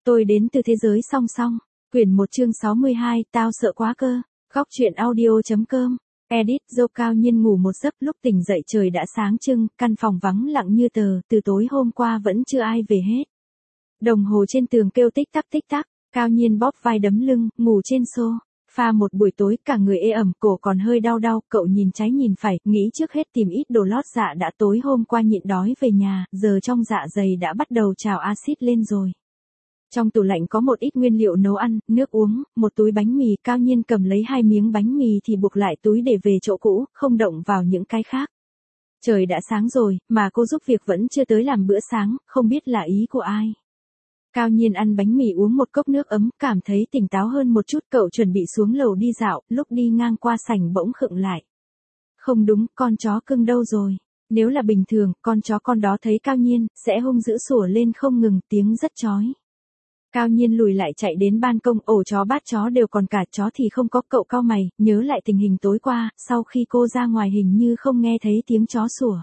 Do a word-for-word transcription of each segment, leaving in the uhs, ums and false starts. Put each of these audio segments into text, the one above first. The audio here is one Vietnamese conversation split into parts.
Tôi đến từ thế giới song song. Quyển một chương sáu mươi hai, tao sợ quá cơ. Góc truyện audio.com. Edit, Dâu Cao Nhiên ngủ một giấc, lúc tỉnh dậy trời đã sáng trưng, căn phòng vắng lặng như tờ, từ tối hôm qua vẫn chưa ai về hết. Đồng hồ trên tường kêu tích tắc tích tắc, Cao Nhiên bóp vai đấm lưng, ngủ trên xô. Pha một buổi tối cả người ê ẩm, cổ còn hơi đau đau, cậu nhìn trái nhìn phải, nghĩ trước hết tìm ít đồ lót dạ đã tối hôm qua nhịn đói về nhà, giờ trong dạ dày đã bắt đầu trào axit lên rồi. Trong tủ lạnh có một ít nguyên liệu nấu ăn, nước uống, một túi bánh mì. Cao Nhiên cầm lấy hai miếng bánh mì thì buộc lại túi để về chỗ cũ, không động vào những cái khác. Trời đã sáng rồi, mà cô giúp việc vẫn chưa tới làm bữa sáng, không biết là ý của ai. Cao Nhiên ăn bánh mì uống một cốc nước ấm, cảm thấy tỉnh táo hơn một chút. Cậu chuẩn bị xuống lầu đi dạo, lúc đi ngang qua sảnh bỗng khựng lại. Không đúng, con chó cưng đâu rồi? Nếu là bình thường, con chó con đó thấy Cao Nhiên, sẽ hung dữ sủa lên không ngừng, tiếng rất chói. Cao Nhiên lùi lại chạy đến ban công, ổ chó bát chó đều còn, cả chó thì không có. Cậu cau mày, nhớ lại tình hình tối qua, sau khi cô ra ngoài hình như không nghe thấy tiếng chó sủa.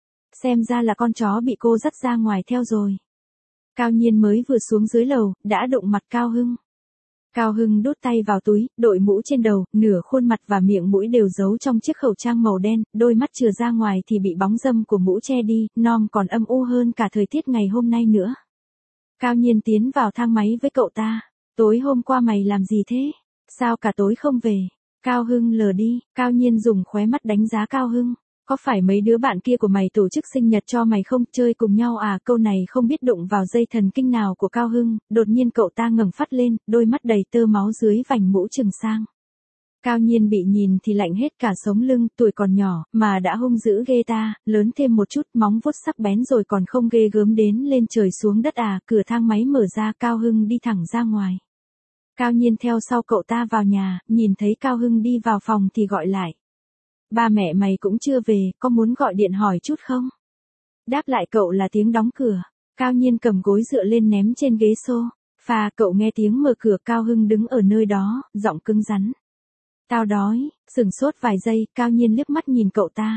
Xem ra là con chó bị cô dắt ra ngoài theo rồi. Cao Nhiên mới vừa xuống dưới lầu, đã đụng mặt Cao Hưng. Cao Hưng đút tay vào túi, đội mũ trên đầu, nửa khuôn mặt và miệng mũi đều giấu trong chiếc khẩu trang màu đen, đôi mắt chừa ra ngoài thì bị bóng râm của mũ che đi, non còn âm u hơn cả thời tiết ngày hôm nay nữa. Cao Nhiên tiến vào thang máy với cậu ta. Tối hôm qua mày làm gì thế? Sao cả tối không về? Cao Hưng lờ đi. Cao Nhiên dùng khóe mắt đánh giá Cao Hưng. Có phải mấy đứa bạn kia của mày tổ chức sinh nhật cho mày không? Chơi cùng nhau à? Câu này không biết đụng vào dây thần kinh nào của Cao Hưng. Đột nhiên cậu ta ngẩng phát lên, đôi mắt đầy tơ máu dưới vành mũ trừng sang. Cao Nhiên bị nhìn thì lạnh hết cả sống lưng, tuổi còn nhỏ, mà đã hung dữ ghê ta, lớn thêm một chút, móng vuốt sắc bén rồi còn không ghê gớm đến lên trời xuống đất à. Cửa thang máy mở ra, Cao Hưng đi thẳng ra ngoài. Cao Nhiên theo sau cậu ta vào nhà, nhìn thấy Cao Hưng đi vào phòng thì gọi lại. Ba mẹ mày cũng chưa về, có muốn gọi điện hỏi chút không? Đáp lại cậu là tiếng đóng cửa. Cao Nhiên cầm gối dựa lên ném trên ghế xô. Phà cậu nghe tiếng mở cửa. Cao Hưng đứng ở nơi đó, giọng cứng rắn. Tao đói. Sửng sốt vài giây, Cao Nhiên liếc mắt nhìn cậu ta.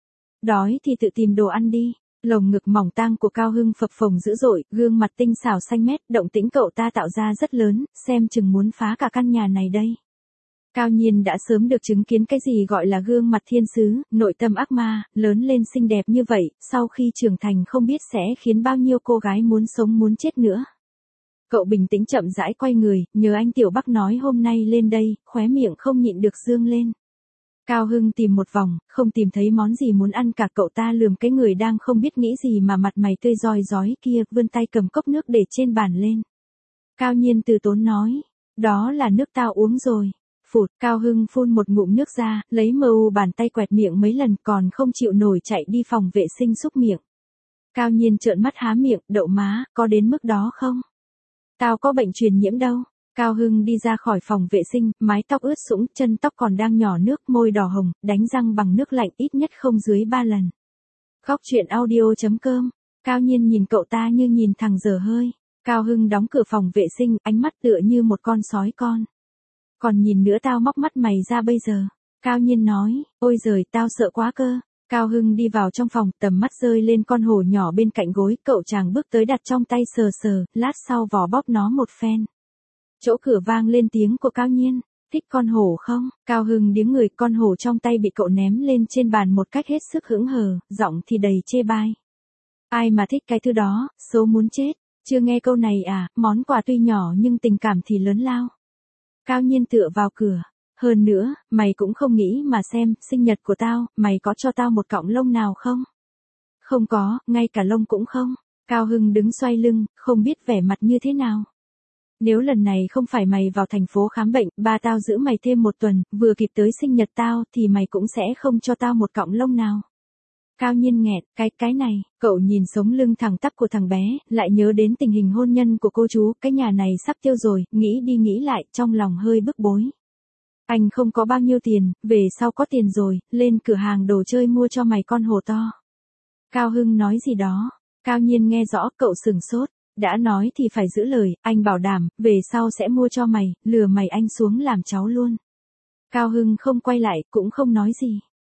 Đói thì tự tìm đồ ăn đi. Lồng ngực mỏng tang của Cao Hưng phập phồng dữ dội, gương mặt tinh xảo xanh mét, động tĩnh cậu ta tạo ra rất lớn, xem chừng muốn phá cả căn nhà này đây. Cao Nhiên đã sớm được chứng kiến cái gì gọi là gương mặt thiên sứ, nội tâm ác ma, lớn lên xinh đẹp như vậy, sau khi trưởng thành không biết sẽ khiến bao nhiêu cô gái muốn sống muốn chết nữa. Cậu bình tĩnh chậm rãi quay người, nhớ anh Tiểu Bắc nói hôm nay lên đây, khóe miệng không nhịn được dương lên. Cao Hưng tìm một vòng, không tìm thấy món gì muốn ăn cả. Cậu ta lườm cái người đang không biết nghĩ gì mà mặt mày tươi rói rói kia, vươn tay cầm cốc nước để trên bàn lên. Cao Nhiên từ tốn nói, đó là nước tao uống rồi. Phụt, Cao Hưng phun một ngụm nước ra, lấy mờ u bàn tay quẹt miệng mấy lần còn không chịu nổi chạy đi phòng vệ sinh xúc miệng. Cao Nhiên trợn mắt há miệng, đậu má, có đến mức đó không? Tao có bệnh truyền nhiễm đâu. Cao Hưng đi ra khỏi phòng vệ sinh, mái tóc ướt sũng, chân tóc còn đang nhỏ nước, môi đỏ hồng, đánh răng bằng nước lạnh ít nhất không dưới ba lần. Góc truyện audio.com. Cao Nhiên nhìn cậu ta như nhìn thằng dở hơi. Cao Hưng đóng cửa phòng vệ sinh, ánh mắt tựa như một con sói con. Còn nhìn nữa tao móc mắt mày ra bây giờ. Cao Nhiên nói, ôi giời, tao sợ quá cơ. Cao Hưng đi vào trong phòng, tầm mắt rơi lên con hổ nhỏ bên cạnh gối, cậu chàng bước tới đặt trong tay sờ sờ, lát sau vò bóp nó một phen. Chỗ cửa vang lên tiếng của Cao Nhiên, thích con hổ không? Cao Hưng điếng người, con hổ trong tay bị cậu ném lên trên bàn một cách hết sức hững hờ, giọng thì đầy chê bai. Ai mà thích cái thứ đó, xấu muốn chết, chưa nghe câu này à, món quà tuy nhỏ nhưng tình cảm thì lớn lao. Cao Nhiên tựa vào cửa. Hơn nữa, mày cũng không nghĩ mà xem, sinh nhật của tao, mày có cho tao một cọng lông nào không? Không có, ngay cả lông cũng không. Cao Hưng đứng xoay lưng, không biết vẻ mặt như thế nào. Nếu lần này không phải mày vào thành phố khám bệnh, ba tao giữ mày thêm một tuần, vừa kịp tới sinh nhật tao thì mày cũng sẽ không cho tao một cọng lông nào. Cao Nhiên nghẹt, cái, cái này, cậu nhìn sống lưng thẳng tắp của thằng bé, lại nhớ đến tình hình hôn nhân của cô chú, cái nhà này sắp tiêu rồi, nghĩ đi nghĩ lại, trong lòng hơi bức bối. Anh không có bao nhiêu tiền, về sau có tiền rồi, lên cửa hàng đồ chơi mua cho mày con hổ to. Cao Hưng nói gì đó, Cao Nhiên nghe rõ, cậu sửng sốt, đã nói thì phải giữ lời, anh bảo đảm, về sau sẽ mua cho mày, lừa mày anh xuống làm cháu luôn. Cao Hưng không quay lại, cũng không nói gì.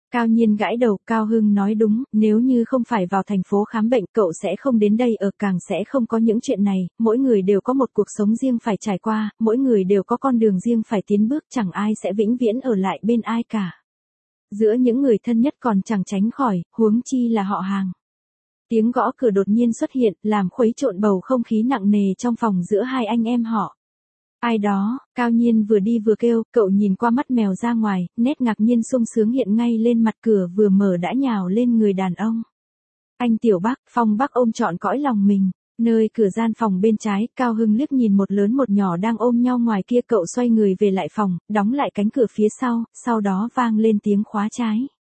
Cao Nhiên gãi đầu, Cao Hưng nói đúng, nếu như không phải vào thành phố khám bệnh, cậu sẽ không đến đây ở, càng sẽ không có những chuyện này, mỗi người đều có một cuộc sống riêng phải trải qua, mỗi người đều có con đường riêng phải tiến bước, chẳng ai sẽ vĩnh viễn ở lại bên ai cả. Giữa những người thân nhất còn chẳng tránh khỏi, huống chi là họ hàng. Tiếng gõ cửa đột nhiên xuất hiện, làm khuấy trộn bầu không khí nặng nề trong phòng giữa hai anh em họ. Ai đó, Cao Nhiên vừa đi vừa kêu, cậu nhìn qua mắt mèo ra ngoài, nét ngạc nhiên sung sướng hiện ngay lên mặt, cửa vừa mở đã nhào lên người đàn ông. Anh Tiểu Bắc, Phong Bắc ôm trọn cõi lòng mình, nơi cửa gian phòng bên trái, Cao Hưng liếc nhìn một lớn một nhỏ đang ôm nhau ngoài kia, cậu xoay người về lại phòng, đóng lại cánh cửa phía sau, sau đó vang lên tiếng khóa trái.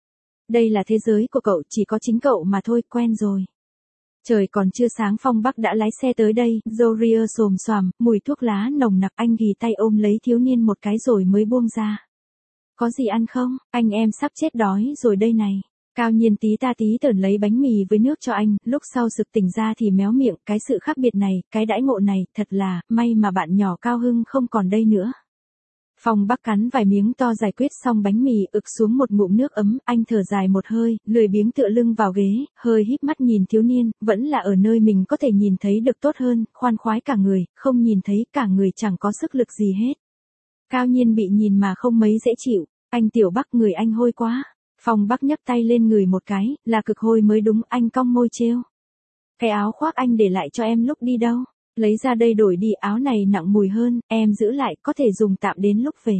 Đây là thế giới của cậu, chỉ có chính cậu mà thôi, quen rồi. Trời còn chưa sáng Phong Bắc đã lái xe tới đây, râu ria xồm xoàm, mùi thuốc lá nồng nặc, anh ghì tay ôm lấy thiếu niên một cái rồi mới buông ra. Có gì ăn không, anh em sắp chết đói rồi đây này. Cao Nhiên tí ta tí tởn lấy bánh mì với nước cho anh, lúc sau sực tỉnh ra thì méo miệng, cái sự khác biệt này, cái đãi ngộ này, thật là, may mà bạn nhỏ Cao Hưng không còn đây nữa. Phong Bắc cắn vài miếng to giải quyết xong bánh mì, ực xuống một ngụm nước ấm, anh thở dài một hơi, lười biếng tựa lưng vào ghế, hơi híp mắt nhìn thiếu niên, vẫn là ở nơi mình có thể nhìn thấy được tốt hơn, khoan khoái cả người, không nhìn thấy cả người chẳng có sức lực gì hết. Cao Nhiên bị nhìn mà không mấy dễ chịu, anh Tiểu Bắc người anh hôi quá. Phong Bắc nhấc tay lên người một cái, là cực hôi mới đúng, anh cong môi trêu. Cái áo khoác anh để lại cho em lúc đi đâu? Lấy ra đây đổi đi, áo này nặng mùi hơn, em giữ lại, có thể dùng tạm đến lúc về.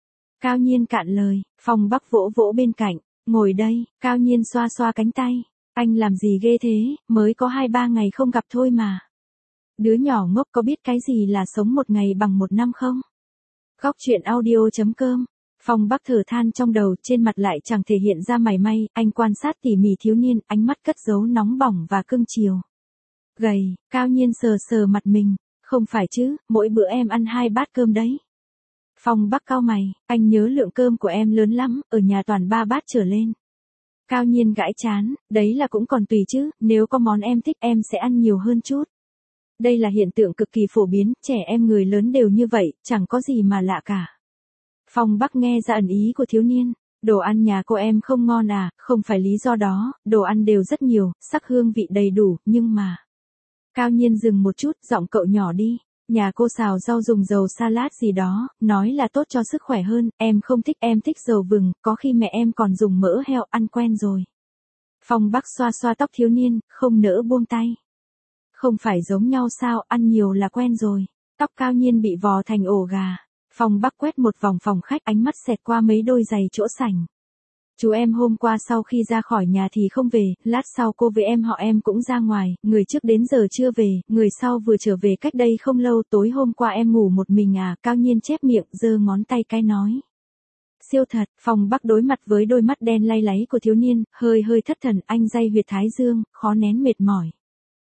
Cao Nhiên cạn lời, Phong Bắc vỗ vỗ bên cạnh, ngồi đây, Cao Nhiên xoa xoa cánh tay. Anh làm gì ghê thế, mới có hai ba ngày không gặp thôi mà. Đứa nhỏ ngốc có biết cái gì là sống một ngày bằng một năm không? Góc truyện audio chấm com. Phong Bắc thở than trong đầu, trên mặt lại chẳng thể hiện ra mảy may, anh quan sát tỉ mỉ thiếu niên, ánh mắt cất giấu nóng bỏng và cưng chiều. Gầy, Cao Nhiên sờ sờ mặt mình, không phải chứ, mỗi bữa em ăn hai bát cơm đấy. Phong Bắc cau mày, anh nhớ lượng cơm của em lớn lắm, ở nhà toàn ba bát trở lên. Cao Nhiên gãi chán, đấy là cũng còn tùy chứ, nếu có món em thích em sẽ ăn nhiều hơn chút. Đây là hiện tượng cực kỳ phổ biến, trẻ em người lớn đều như vậy, chẳng có gì mà lạ cả. Phong Bắc nghe ra ẩn ý của thiếu niên, đồ ăn nhà cô em không ngon à, không phải lý do đó, đồ ăn đều rất nhiều, sắc hương vị đầy đủ, nhưng mà... Cao Nhiên dừng một chút, giọng cậu nhỏ đi, nhà cô xào rau dùng dầu salad gì đó, nói là tốt cho sức khỏe hơn, em không thích, em thích dầu vừng, có khi mẹ em còn dùng mỡ heo, ăn quen rồi. Phong Bắc xoa xoa tóc thiếu niên, không nỡ buông tay. Không phải giống nhau sao, ăn nhiều là quen rồi. Tóc Cao Nhiên bị vò thành ổ gà. Phong Bắc quét một vòng phòng khách, ánh mắt xẹt qua mấy đôi giày chỗ sảnh. Chú em hôm qua sau khi ra khỏi nhà thì không về, lát sau cô với em họ em cũng ra ngoài, người trước đến giờ chưa về, người sau vừa trở về cách đây không lâu, tối hôm qua em ngủ một mình à, Cao Nhiên chép miệng, giơ ngón tay cái nói. Siêu thật, Phong Bắc đối mặt với đôi mắt đen lay láy của thiếu niên, hơi hơi thất thần, anh day huyệt thái dương, khó nén mệt mỏi.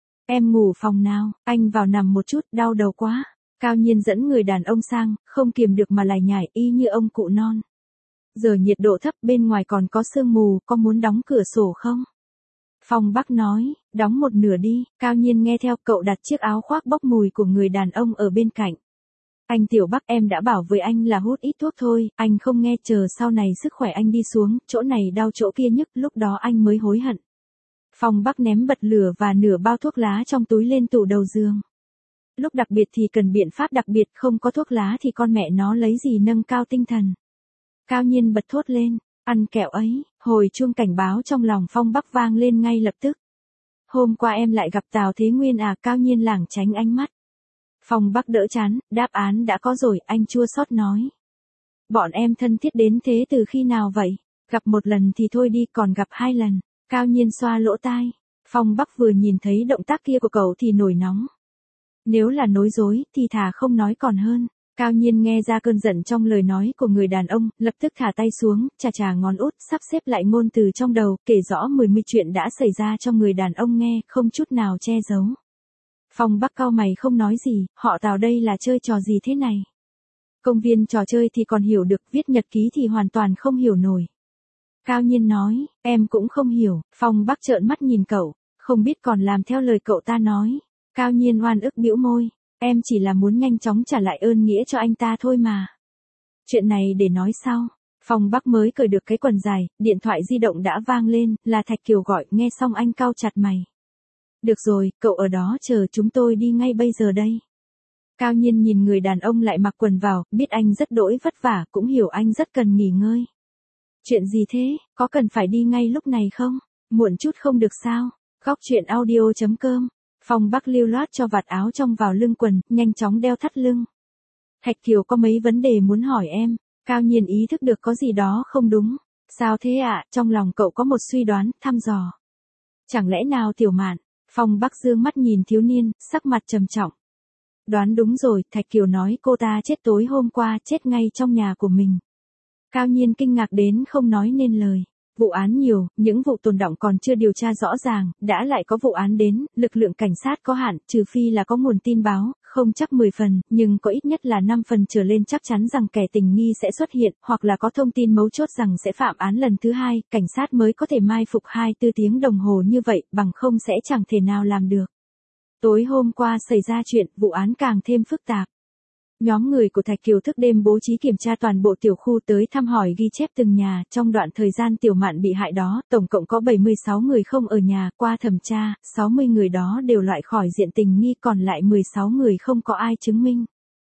Em ngủ phòng nào, anh vào nằm một chút, đau đầu quá. Cao Nhiên dẫn người đàn ông sang, không kiềm được mà lải nhải y như ông cụ non. Giờ nhiệt độ thấp, bên ngoài còn có sương mù, có muốn đóng cửa sổ không? Phong Bắc nói, đóng một nửa đi, Cao Nhiên nghe theo, cậu đặt chiếc áo khoác bốc mùi của người đàn ông ở bên cạnh. Anh Tiểu Bắc, em đã bảo với anh là hút ít thuốc thôi, anh không nghe, chờ sau này sức khỏe anh đi xuống, chỗ này đau chỗ kia nhức, lúc đó anh mới hối hận. Phong Bắc ném bật lửa và nửa bao thuốc lá trong túi lên tủ đầu giường. Lúc đặc biệt thì cần biện pháp đặc biệt, không có thuốc lá thì con mẹ nó lấy gì nâng cao tinh thần. Cao Nhiên bật thốt lên, ăn kẹo ấy, hồi chuông cảnh báo trong lòng Phong Bắc vang lên ngay lập tức. Hôm qua em lại gặp Tào Thế Nguyên à, Cao Nhiên lảng tránh ánh mắt. Phong Bắc đỡ chán, đáp án đã có rồi, anh chua xót nói. Bọn em thân thiết đến thế từ khi nào vậy? Gặp một lần thì thôi đi, còn gặp hai lần. Cao Nhiên xoa lỗ tai. Phong Bắc vừa nhìn thấy động tác kia của cậu thì nổi nóng. Nếu là nói dối, thì thà không nói còn hơn. Cao Nhiên nghe ra cơn giận trong lời nói của người đàn ông, lập tức thả tay xuống, chà chà ngón út, sắp xếp lại ngôn từ trong đầu, kể rõ mười mươi chuyện đã xảy ra cho người đàn ông nghe, không chút nào che giấu. Phong Bắc cau mày không nói gì, họ Tào đây là chơi trò gì thế này? Công viên trò chơi thì còn hiểu được, viết nhật ký thì hoàn toàn không hiểu nổi. Cao Nhiên nói, em cũng không hiểu, Phong Bắc trợn mắt nhìn cậu, không biết còn làm theo lời cậu ta nói. Cao Nhiên oan ức bĩu môi, em chỉ là muốn nhanh chóng trả lại ơn nghĩa cho anh ta thôi mà. Chuyện này để nói sau. Phong Bắc mới cởi được cái quần dài, điện thoại di động đã vang lên, là Thạch Kiều gọi, nghe xong anh cau chặt mày. Được rồi, cậu ở đó chờ chúng tôi đi ngay bây giờ đây. Cao Nhiên nhìn người đàn ông lại mặc quần vào, biết anh rất đỗi vất vả, cũng hiểu anh rất cần nghỉ ngơi. Chuyện gì thế, có cần phải đi ngay lúc này không? Muộn chút không được sao? Góc chuyện audio chấm com. Phong Bắc lưu loát cho vạt áo trong vào lưng quần, nhanh chóng đeo thắt lưng. Thạch Kiều có mấy vấn đề muốn hỏi em. Cao Nhiên ý thức được có gì đó không đúng. Sao thế ạ, à? Trong lòng cậu có một suy đoán, thăm dò. Chẳng lẽ nào Tiểu Mạn? Phong Bắc dương mắt nhìn thiếu niên, sắc mặt trầm trọng. Đoán đúng rồi, Thạch Kiều nói cô ta chết tối hôm qua, chết ngay trong nhà của mình. Cao Nhiên kinh ngạc đến không nói nên lời. Vụ án nhiều, những vụ tồn đọng còn chưa điều tra rõ ràng, đã lại có vụ án đến, lực lượng cảnh sát có hạn, trừ phi là có nguồn tin báo, không chắc mười phần, nhưng có ít nhất là năm phần trở lên chắc chắn rằng kẻ tình nghi sẽ xuất hiện, hoặc là có thông tin mấu chốt rằng sẽ phạm án lần thứ hai, cảnh sát mới có thể mai phục hai mươi tư tiếng đồng hồ như vậy, bằng không sẽ chẳng thể nào làm được. Tối hôm qua xảy ra chuyện, vụ án càng thêm phức tạp. Nhóm người của Thạch Kiều thức đêm bố trí kiểm tra toàn bộ tiểu khu tới thăm hỏi ghi chép từng nhà, trong đoạn thời gian Tiểu Mạn bị hại đó, tổng cộng có bảy mươi sáu người không ở nhà, qua thẩm tra, sáu mươi người đó đều loại khỏi diện tình nghi, còn lại mười sáu người không có ai chứng minh.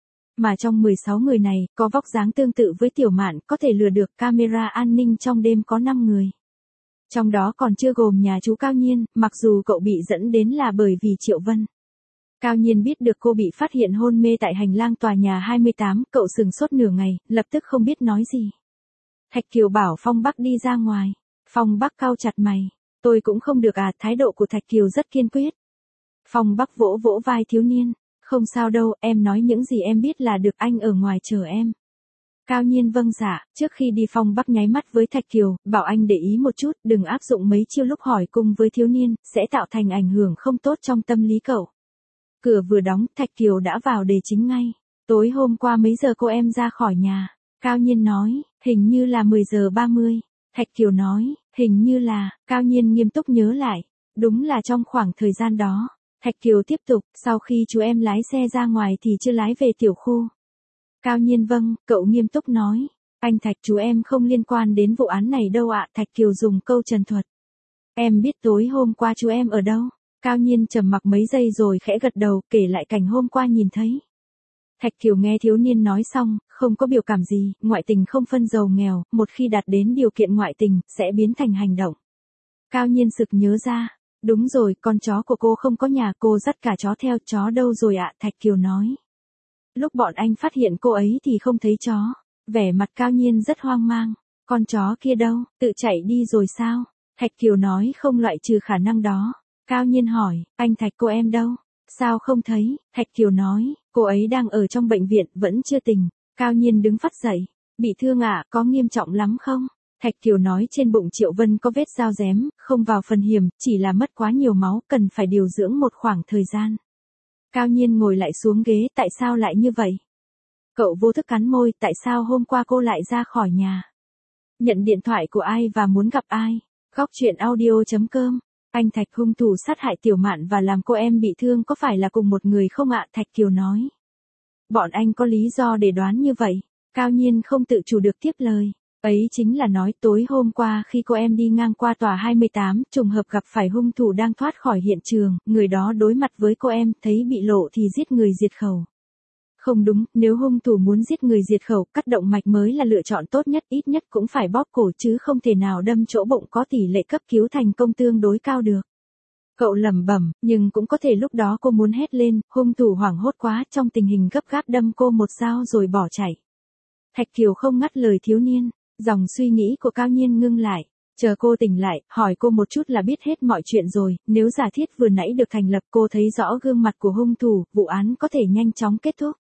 Mà trong mười sáu người này, có vóc dáng tương tự với Tiểu Mạn, có thể lừa được, camera an ninh trong đêm có năm người. Trong đó còn chưa gồm nhà chú Cao Nhiên, mặc dù cậu bị dẫn đến là bởi vì Triệu Vân. Cao Nhiên biết được cô bị phát hiện hôn mê tại hành lang tòa nhà hai mươi tám, cậu sừng sốt nửa ngày, lập tức không biết nói gì. Thạch Kiều bảo Phong Bắc đi ra ngoài. Phong Bắc cau chặt mày. Tôi cũng không được à, thái độ của Thạch Kiều rất kiên quyết. Phong Bắc vỗ vỗ vai thiếu niên. Không sao đâu, em nói những gì em biết là được, anh ở ngoài chờ em. Cao Nhiên vâng dạ, trước khi đi Phong Bắc nháy mắt với Thạch Kiều, bảo anh để ý một chút, đừng áp dụng mấy chiêu lúc hỏi cung với thiếu niên, sẽ tạo thành ảnh hưởng không tốt trong tâm lý cậu. Cửa vừa đóng, Thạch Kiều đã vào đề chính ngay. Tối hôm qua mấy giờ cô em ra khỏi nhà? Cao Nhiên nói, hình như là mười giờ ba mươi. Thạch Kiều nói, hình như là, Cao Nhiên nghiêm túc nhớ lại. Đúng là trong khoảng thời gian đó. Thạch Kiều tiếp tục, sau khi chú em lái xe ra ngoài thì chưa lái về tiểu khu. Cao Nhiên vâng, cậu nghiêm túc nói. Anh Thạch, chú em không liên quan đến vụ án này đâu ạ. Thạch Kiều dùng câu trần thuật. Em biết tối hôm qua chú em ở đâu? Cao Nhiên trầm mặc mấy giây rồi khẽ gật đầu, kể lại cảnh hôm qua nhìn thấy. Thạch Kiều nghe thiếu niên nói xong, không có biểu cảm gì, ngoại tình không phân giàu nghèo, một khi đạt đến điều kiện ngoại tình, sẽ biến thành hành động. Cao Nhiên sực nhớ ra, đúng rồi, con chó của cô không có nhà, cô dắt cả chó theo, chó đâu rồi ạ? Thạch Kiều nói. Lúc bọn anh phát hiện cô ấy thì không thấy chó, vẻ mặt Cao Nhiên rất hoang mang, con chó kia đâu, tự chạy đi rồi sao? Thạch Kiều nói không loại trừ khả năng đó. Cao Nhiên hỏi, anh Thạch cô em đâu? Sao không thấy? Thạch Kiều nói, cô ấy đang ở trong bệnh viện, vẫn chưa tỉnh. Cao Nhiên đứng phắt dậy. Bị thương ạ, à, có nghiêm trọng lắm không? Thạch Kiều nói trên bụng Triệu Vân có vết dao rém, không vào phần hiểm, chỉ là mất quá nhiều máu, cần phải điều dưỡng một khoảng thời gian. Cao Nhiên ngồi lại xuống ghế, tại sao lại như vậy? Cậu vô thức cắn môi, tại sao hôm qua cô lại ra khỏi nhà? Nhận điện thoại của ai và muốn gặp ai? Góc chuyện audio chấm com. Anh Thạch hung thủ sát hại Tiểu Mạn và làm cô em bị thương có phải là cùng một người không ạ? Thạch Kiều nói. Bọn anh có lý do để đoán như vậy. Cao Nhiên không tự chủ được tiếp lời. Ấy chính là nói tối hôm qua khi cô em đi ngang qua tòa hai mươi tám, trùng hợp gặp phải hung thủ đang thoát khỏi hiện trường, người đó đối mặt với cô em, thấy bị lộ thì giết người diệt khẩu. Không đúng, nếu hung thủ muốn giết người diệt khẩu, cắt động mạch mới là lựa chọn tốt nhất, ít nhất cũng phải bóp cổ chứ không thể nào đâm chỗ bụng, có tỷ lệ cấp cứu thành công tương đối cao được. Cậu lẩm bẩm, nhưng cũng có thể lúc đó cô muốn hét lên, hung thủ hoảng hốt quá, trong tình hình gấp gáp đâm cô một dao rồi bỏ chạy. Thạch Kiều không ngắt lời thiếu niên, dòng suy nghĩ của Cao Nhiên ngưng lại. Chờ cô tỉnh lại, hỏi cô một chút là biết hết mọi chuyện rồi, nếu giả thiết vừa nãy được thành lập, cô thấy rõ gương mặt của hung thủ, vụ án có thể nhanh chóng kết thúc.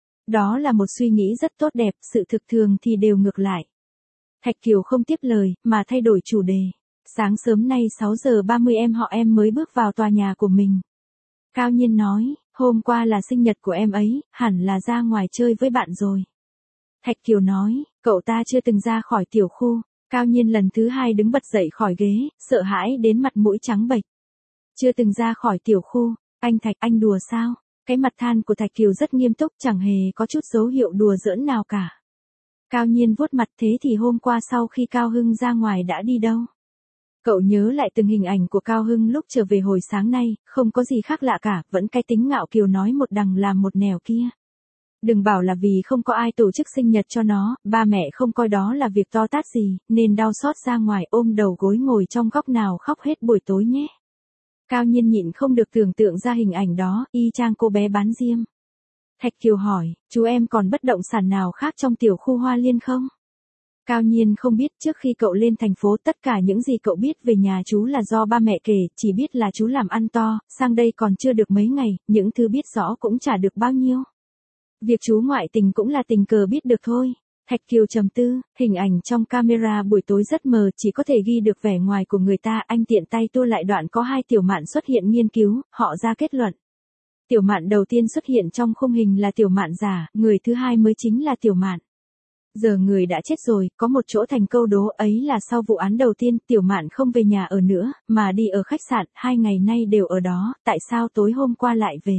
Đó là một suy nghĩ rất tốt đẹp, sự thực thường thì đều ngược lại. Thạch Kiều không tiếp lời, mà thay đổi chủ đề. Sáng sớm nay sáu giờ ba mươi em họ em mới bước vào tòa nhà của mình. Cao Nhiên nói, hôm qua là sinh nhật của em ấy, hẳn là ra ngoài chơi với bạn rồi. Thạch Kiều nói, cậu ta chưa từng ra khỏi tiểu khu. Cao Nhiên lần thứ hai đứng bật dậy khỏi ghế, sợ hãi đến mặt mũi trắng bệch. Chưa từng ra khỏi tiểu khu, anh Thạch, anh đùa sao? Cái mặt than của Thạch Kiều rất nghiêm túc, chẳng hề có chút dấu hiệu đùa giỡn nào cả. Cao Nhiên vuốt mặt, thế thì hôm qua sau khi Cao Hưng ra ngoài đã đi đâu? Cậu nhớ lại từng hình ảnh của Cao Hưng lúc trở về hồi sáng nay, không có gì khác lạ cả, vẫn cái tính ngạo kiều nói một đằng làm một nẻo kia. Đừng bảo là vì không có ai tổ chức sinh nhật cho nó, ba mẹ không coi đó là việc to tát gì, nên đau xót ra ngoài ôm đầu gối ngồi trong góc nào khóc hết buổi tối nhé. Cao Nhiên nhịn không được tưởng tượng ra hình ảnh đó, y chang cô bé bán diêm. Thạch Kiều hỏi, chú em còn bất động sản nào khác trong tiểu khu Hoa Liên không? Cao Nhiên không biết, trước khi cậu lên thành phố tất cả những gì cậu biết về nhà chú là do ba mẹ kể, chỉ biết là chú làm ăn to, sang đây còn chưa được mấy ngày, những thứ biết rõ cũng chả được bao nhiêu. Việc chú ngoại tình cũng là tình cờ biết được thôi. Thạch Kiều trầm tư, hình ảnh trong camera buổi tối rất mờ, chỉ có thể ghi được vẻ ngoài của người ta. Anh tiện tay tua lại đoạn có hai tiểu mạn xuất hiện nghiên cứu, họ ra kết luận. Tiểu mạn đầu tiên xuất hiện trong khung hình là tiểu mạn giả, người thứ hai mới chính là tiểu mạn. Giờ người đã chết rồi, có một chỗ thành câu đố ấy là sau vụ án đầu tiên, tiểu mạn không về nhà ở nữa, mà đi ở khách sạn, hai ngày nay đều ở đó, tại sao tối hôm qua lại về?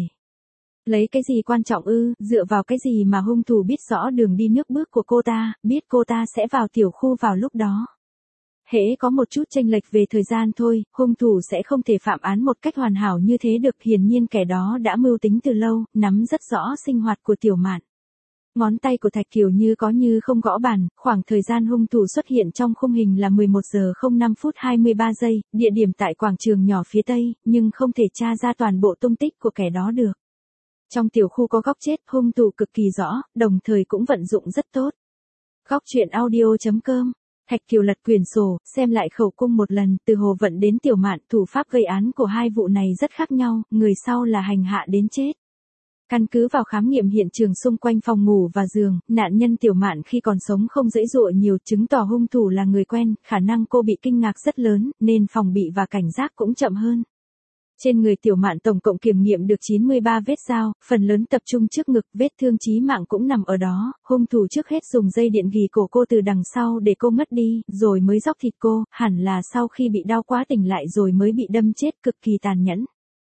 Lấy cái gì quan trọng ư, dựa vào cái gì mà hung thủ biết rõ đường đi nước bước của cô ta, biết cô ta sẽ vào tiểu khu vào lúc đó. Hễ có một chút chênh lệch về thời gian thôi, hung thủ sẽ không thể phạm án một cách hoàn hảo như thế được, hiển nhiên kẻ đó đã mưu tính từ lâu, nắm rất rõ sinh hoạt của tiểu mạn. Ngón tay của Thạch Kiều như có như không gõ bàn, khoảng thời gian hung thủ xuất hiện trong khung hình là mười một giờ không năm phút hai mươi ba giây, địa điểm tại quảng trường nhỏ phía tây, nhưng không thể tra ra toàn bộ tung tích của kẻ đó được. Trong tiểu khu có góc chết, hung thủ cực kỳ rõ, đồng thời cũng vận dụng rất tốt. Góc truyện audio chấm com. Thạch Kiều lật quyển sổ, xem lại khẩu cung một lần, từ Hồ Vận đến Tiểu Mạn, thủ pháp gây án của hai vụ này rất khác nhau, người sau là hành hạ đến chết. Căn cứ vào khám nghiệm hiện trường xung quanh phòng ngủ và giường, nạn nhân Tiểu Mạn khi còn sống không giãy giụa nhiều, chứng tỏ hung thủ là người quen, khả năng cô bị kinh ngạc rất lớn, nên phòng bị và cảnh giác cũng chậm hơn. Trên người Tiểu Mạn tổng cộng kiểm nghiệm được chín mươi ba vết dao, phần lớn tập trung trước ngực, vết thương chí mạng cũng nằm ở đó, hung thủ trước hết dùng dây điện ghì cổ cô từ đằng sau để cô ngất đi, rồi mới róc thịt cô, hẳn là sau khi bị đau quá tỉnh lại rồi mới bị đâm chết, cực kỳ tàn nhẫn.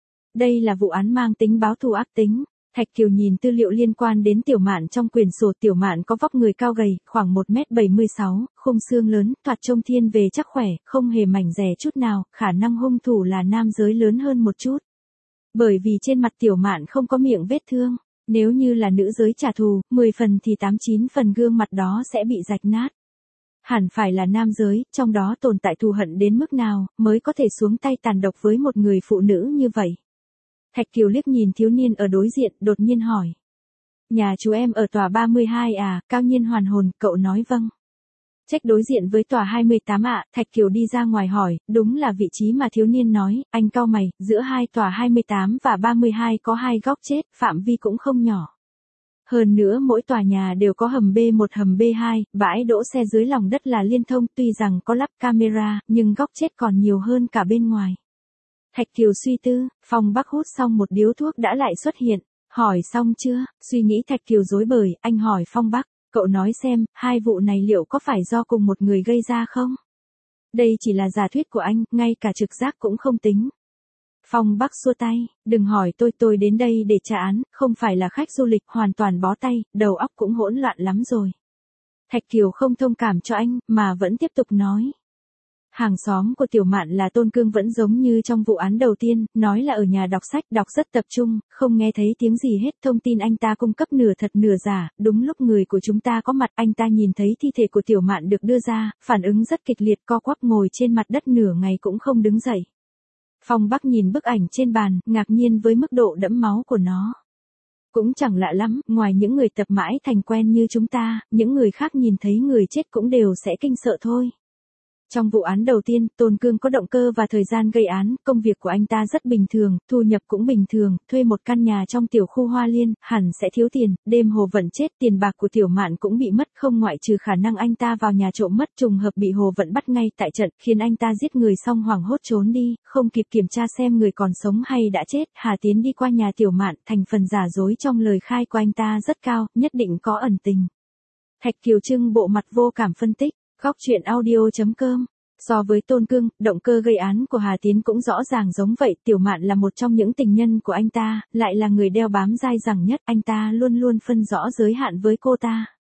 Đây là vụ án mang tính báo thù ác tính. Thạch Kiều nhìn tư liệu liên quan đến Tiểu Mạn trong quyển sổ. Tiểu Mạn có vóc người cao gầy, khoảng một mét bảy mươi sáu, khung xương lớn, thoạt trông thiên về chắc khỏe, không hề mảnh dè chút nào, khả năng hung thủ là nam giới lớn hơn một chút. Bởi vì trên mặt Tiểu Mạn không có miệng vết thương, nếu như là nữ giới trả thù, mười phần thì tám chín phần gương mặt đó sẽ bị rạch nát. Hẳn phải là nam giới, trong đó tồn tại thù hận đến mức nào, mới có thể xuống tay tàn độc với một người phụ nữ như vậy. Thạch Kiều liếc nhìn thiếu niên ở đối diện, đột nhiên hỏi. Nhà chú em ở tòa ba mươi hai à? Cao Nhiên hoàn hồn, cậu nói vâng. Trách đối diện với tòa hai mươi tám ạ. Thạch Kiều đi ra ngoài hỏi, đúng là vị trí mà thiếu niên nói, anh cau mày, giữa hai tòa hai mươi tám và ba mươi hai có hai góc chết, phạm vi cũng không nhỏ. Hơn nữa mỗi tòa nhà đều có hầm B một hầm B hai, bãi đỗ xe dưới lòng đất là liên thông, tuy rằng có lắp camera, nhưng góc chết còn nhiều hơn cả bên ngoài. Thạch Kiều suy tư, Phong Bắc hút xong một điếu thuốc đã lại xuất hiện, hỏi xong chưa, suy nghĩ Thạch Kiều rối bời, anh hỏi Phong Bắc, cậu nói xem, hai vụ này liệu có phải do cùng một người gây ra không? Đây chỉ là giả thuyết của anh, ngay cả trực giác cũng không tính. Phong Bắc xua tay, đừng hỏi tôi, tôi đến đây để trả án, không phải là khách du lịch, hoàn toàn bó tay, đầu óc cũng hỗn loạn lắm rồi. Thạch Kiều không thông cảm cho anh, mà vẫn tiếp tục nói. Hàng xóm của Tiểu Mạn là Tôn Cương vẫn giống như trong vụ án đầu tiên, nói là ở nhà đọc sách, đọc rất tập trung, không nghe thấy tiếng gì hết, thông tin anh ta cung cấp nửa thật nửa giả, đúng lúc người của chúng ta có mặt, anh ta nhìn thấy thi thể của Tiểu Mạn được đưa ra, phản ứng rất kịch liệt, co quắp ngồi trên mặt đất nửa ngày cũng không đứng dậy. Phong Bắc nhìn bức ảnh trên bàn, ngạc nhiên với mức độ đẫm máu của nó. Cũng chẳng lạ lắm, ngoài những người tập mãi thành quen như chúng ta, những người khác nhìn thấy người chết cũng đều sẽ kinh sợ thôi. Trong vụ án đầu tiên, Tôn Cương có động cơ và thời gian gây án, công việc của anh ta rất bình thường, thu nhập cũng bình thường, thuê một căn nhà trong tiểu khu Hoa Liên, hẳn sẽ thiếu tiền, đêm Hồ Vận chết, tiền bạc của Tiểu Mạn cũng bị mất, không ngoại trừ khả năng anh ta vào nhà trộm mất, trùng hợp bị Hồ Vận bắt ngay tại trận, khiến anh ta giết người xong hoảng hốt trốn đi, không kịp kiểm tra xem người còn sống hay đã chết. Hà Tiến đi qua nhà Tiểu Mạn, thành phần giả dối trong lời khai của anh ta rất cao, nhất định có ẩn tình. Thạch Kiều trưng bộ mặt vô cảm phân tích. Góc truyện audio chấm com. So với Tôn Cương, động cơ gây án của Hà Tiến cũng rõ ràng giống vậy, Tiểu Mạn là một trong những tình nhân của anh ta, lại là người đeo bám dai dẳng nhất, anh ta luôn luôn phân rõ giới hạn với cô ta.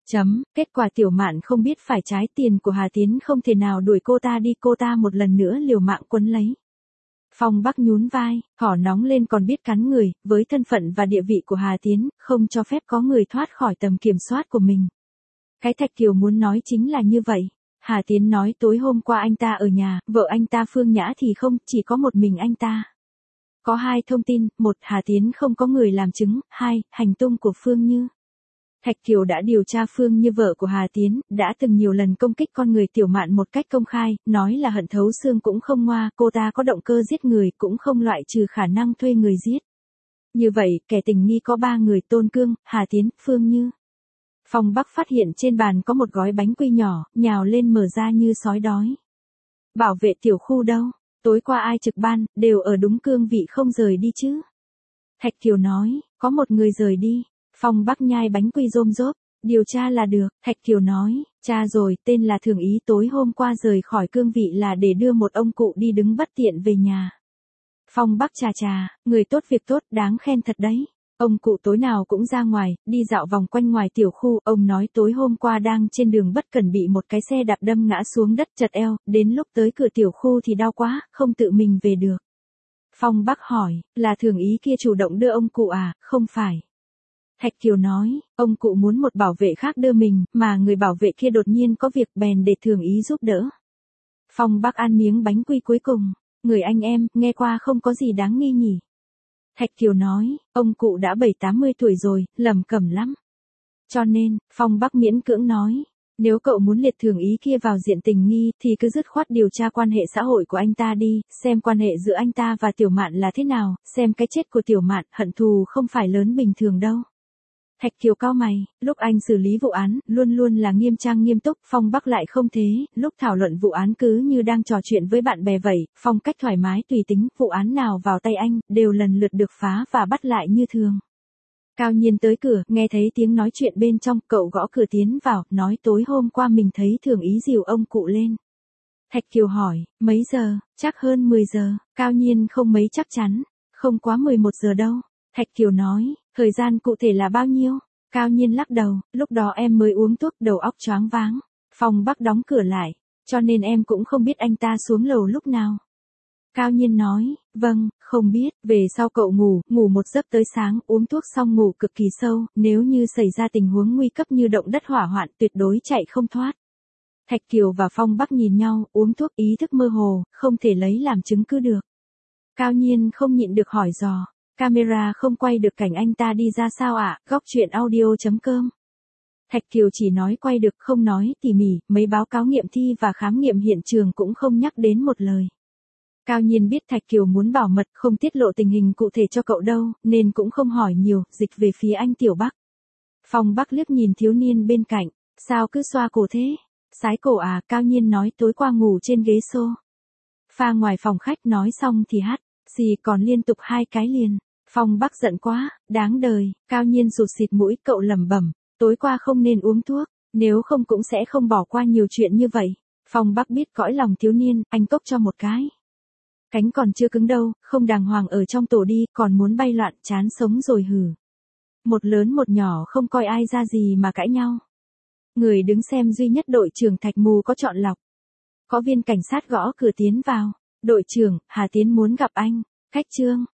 Chấm, kết quả Tiểu Mạn không biết phải trái tiền của Hà Tiến không thể nào đuổi cô ta đi, cô ta một lần nữa liều mạng quấn lấy. Phong Bắc nhún vai, cỏ nóng lên còn biết cắn người, với thân phận và địa vị của Hà Tiến, không cho phép có người thoát khỏi tầm kiểm soát của mình. Cái Thạch Kiều muốn nói chính là như vậy. Hà Tiến nói tối hôm qua anh ta ở nhà, vợ anh ta Phương Nhã thì không, chỉ có một mình anh ta. Có hai thông tin, một, Hà Tiến không có người làm chứng, hai, hành tung của Phương Như. Thạch Kiều đã điều tra Phương Như vợ của Hà Tiến, đã từng nhiều lần công kích con người Tiểu Mạn một cách công khai, nói là hận thấu xương cũng không ngoa, cô ta có động cơ giết người cũng không loại trừ khả năng thuê người giết. Như vậy, kẻ tình nghi có ba người: Tôn Cương, Hà Tiến, Phương Như. Phong Bắc phát hiện trên bàn có một gói bánh quy nhỏ, nhào lên mở ra như sói đói. Bảo vệ tiểu khu đâu? Tối qua ai trực ban, đều ở đúng cương vị không rời đi chứ? Thạch Kiều nói, có một người rời đi. Phong Bắc nhai bánh quy rôm rốp, điều tra là được. Thạch Kiều nói, cha rồi, tên là Thường Ý, tối hôm qua rời khỏi cương vị là để đưa một ông cụ đi đứng bất tiện về nhà. Phong Bắc chà chà, người tốt việc tốt, đáng khen thật đấy. Ông cụ tối nào cũng ra ngoài, đi dạo vòng quanh ngoài tiểu khu, ông nói tối hôm qua đang trên đường bất cẩn bị một cái xe đạp đâm ngã xuống đất chật eo, đến lúc tới cửa tiểu khu thì đau quá, không tự mình về được. Phong Bắc hỏi, là Thường Ý kia chủ động đưa ông cụ à? Không phải. Thạch Kiều nói, ông cụ muốn một bảo vệ khác đưa mình, mà người bảo vệ kia đột nhiên có việc bèn để Thường Ý giúp đỡ. Phong Bắc ăn miếng bánh quy cuối cùng, người anh em, nghe qua không có gì đáng nghi nhỉ. Thạch Kiều nói, ông cụ đã bảy tám mươi tuổi rồi, lầm cẩm lắm. Cho nên, Phong Bắc miễn cưỡng nói, nếu cậu muốn liệt Thường Ý kia vào diện tình nghi thì cứ dứt khoát điều tra quan hệ xã hội của anh ta đi, xem quan hệ giữa anh ta và Tiểu Mạn là thế nào, xem cái chết của Tiểu Mạn, hận thù không phải lớn bình thường đâu. Thạch Kiều cau mày, lúc anh xử lý vụ án, luôn luôn là nghiêm trang nghiêm túc, Phong Bắc lại không thế, lúc thảo luận vụ án cứ như đang trò chuyện với bạn bè vậy, phong cách thoải mái tùy tính, vụ án nào vào tay anh, đều lần lượt được phá và bắt lại như thường. Cao Nhiên tới cửa, nghe thấy tiếng nói chuyện bên trong, cậu gõ cửa tiến vào, nói tối hôm qua mình thấy Thường Ý dìu ông cụ lên. Thạch Kiều hỏi, mấy giờ? Chắc hơn mười giờ, Cao Nhiên không mấy chắc chắn, không quá mười một giờ đâu. Thạch Kiều nói, thời gian cụ thể là bao nhiêu? Cao Nhiên lắc đầu, lúc đó em mới uống thuốc đầu óc choáng váng. Phong Bắc đóng cửa lại, cho nên em cũng không biết anh ta xuống lầu lúc nào. Cao Nhiên nói, vâng, không biết, về sau cậu ngủ, ngủ một giấc tới sáng, uống thuốc xong ngủ cực kỳ sâu, nếu như xảy ra tình huống nguy cấp như động đất hỏa hoạn tuyệt đối chạy không thoát. Thạch Kiều và Phong Bắc nhìn nhau, uống thuốc ý thức mơ hồ, không thể lấy làm chứng cứ được. Cao Nhiên không nhịn được hỏi dò. Camera không quay được cảnh anh ta đi ra sao ạ? À? Góc truyện audio chấm com. Thạch Kiều chỉ nói quay được không nói tỉ mỉ, mấy báo cáo nghiệm thi và khám nghiệm hiện trường cũng không nhắc đến một lời. Cao Nhiên biết Thạch Kiều muốn bảo mật không tiết lộ tình hình cụ thể cho cậu đâu, nên cũng không hỏi nhiều, dịch về phía anh Tiểu Bắc. Phong Bắc liếc nhìn thiếu niên bên cạnh, sao cứ xoa cổ thế? Sái cổ à? Cao Nhiên nói tối qua ngủ trên ghế xô pha ngoài phòng khách, nói xong thì hắt xì còn liên tục hai cái liền. Phong Bắc giận quá, đáng đời. Cao Nhiên sụt xịt mũi, cậu lẩm bẩm, tối qua không nên uống thuốc, nếu không cũng sẽ không bỏ qua nhiều chuyện như vậy. Phong Bắc biết cõi lòng thiếu niên, anh cốc cho một cái. Cánh còn chưa cứng đâu, không đàng hoàng ở trong tổ đi, còn muốn bay loạn, chán sống rồi hử. Một lớn một nhỏ không coi ai ra gì mà cãi nhau. Người đứng xem duy nhất đội trưởng Thạch Mù có chọn lọc. Có viên cảnh sát gõ cửa tiến vào. Đội trưởng, Hà Tiến muốn gặp anh. Khách trương.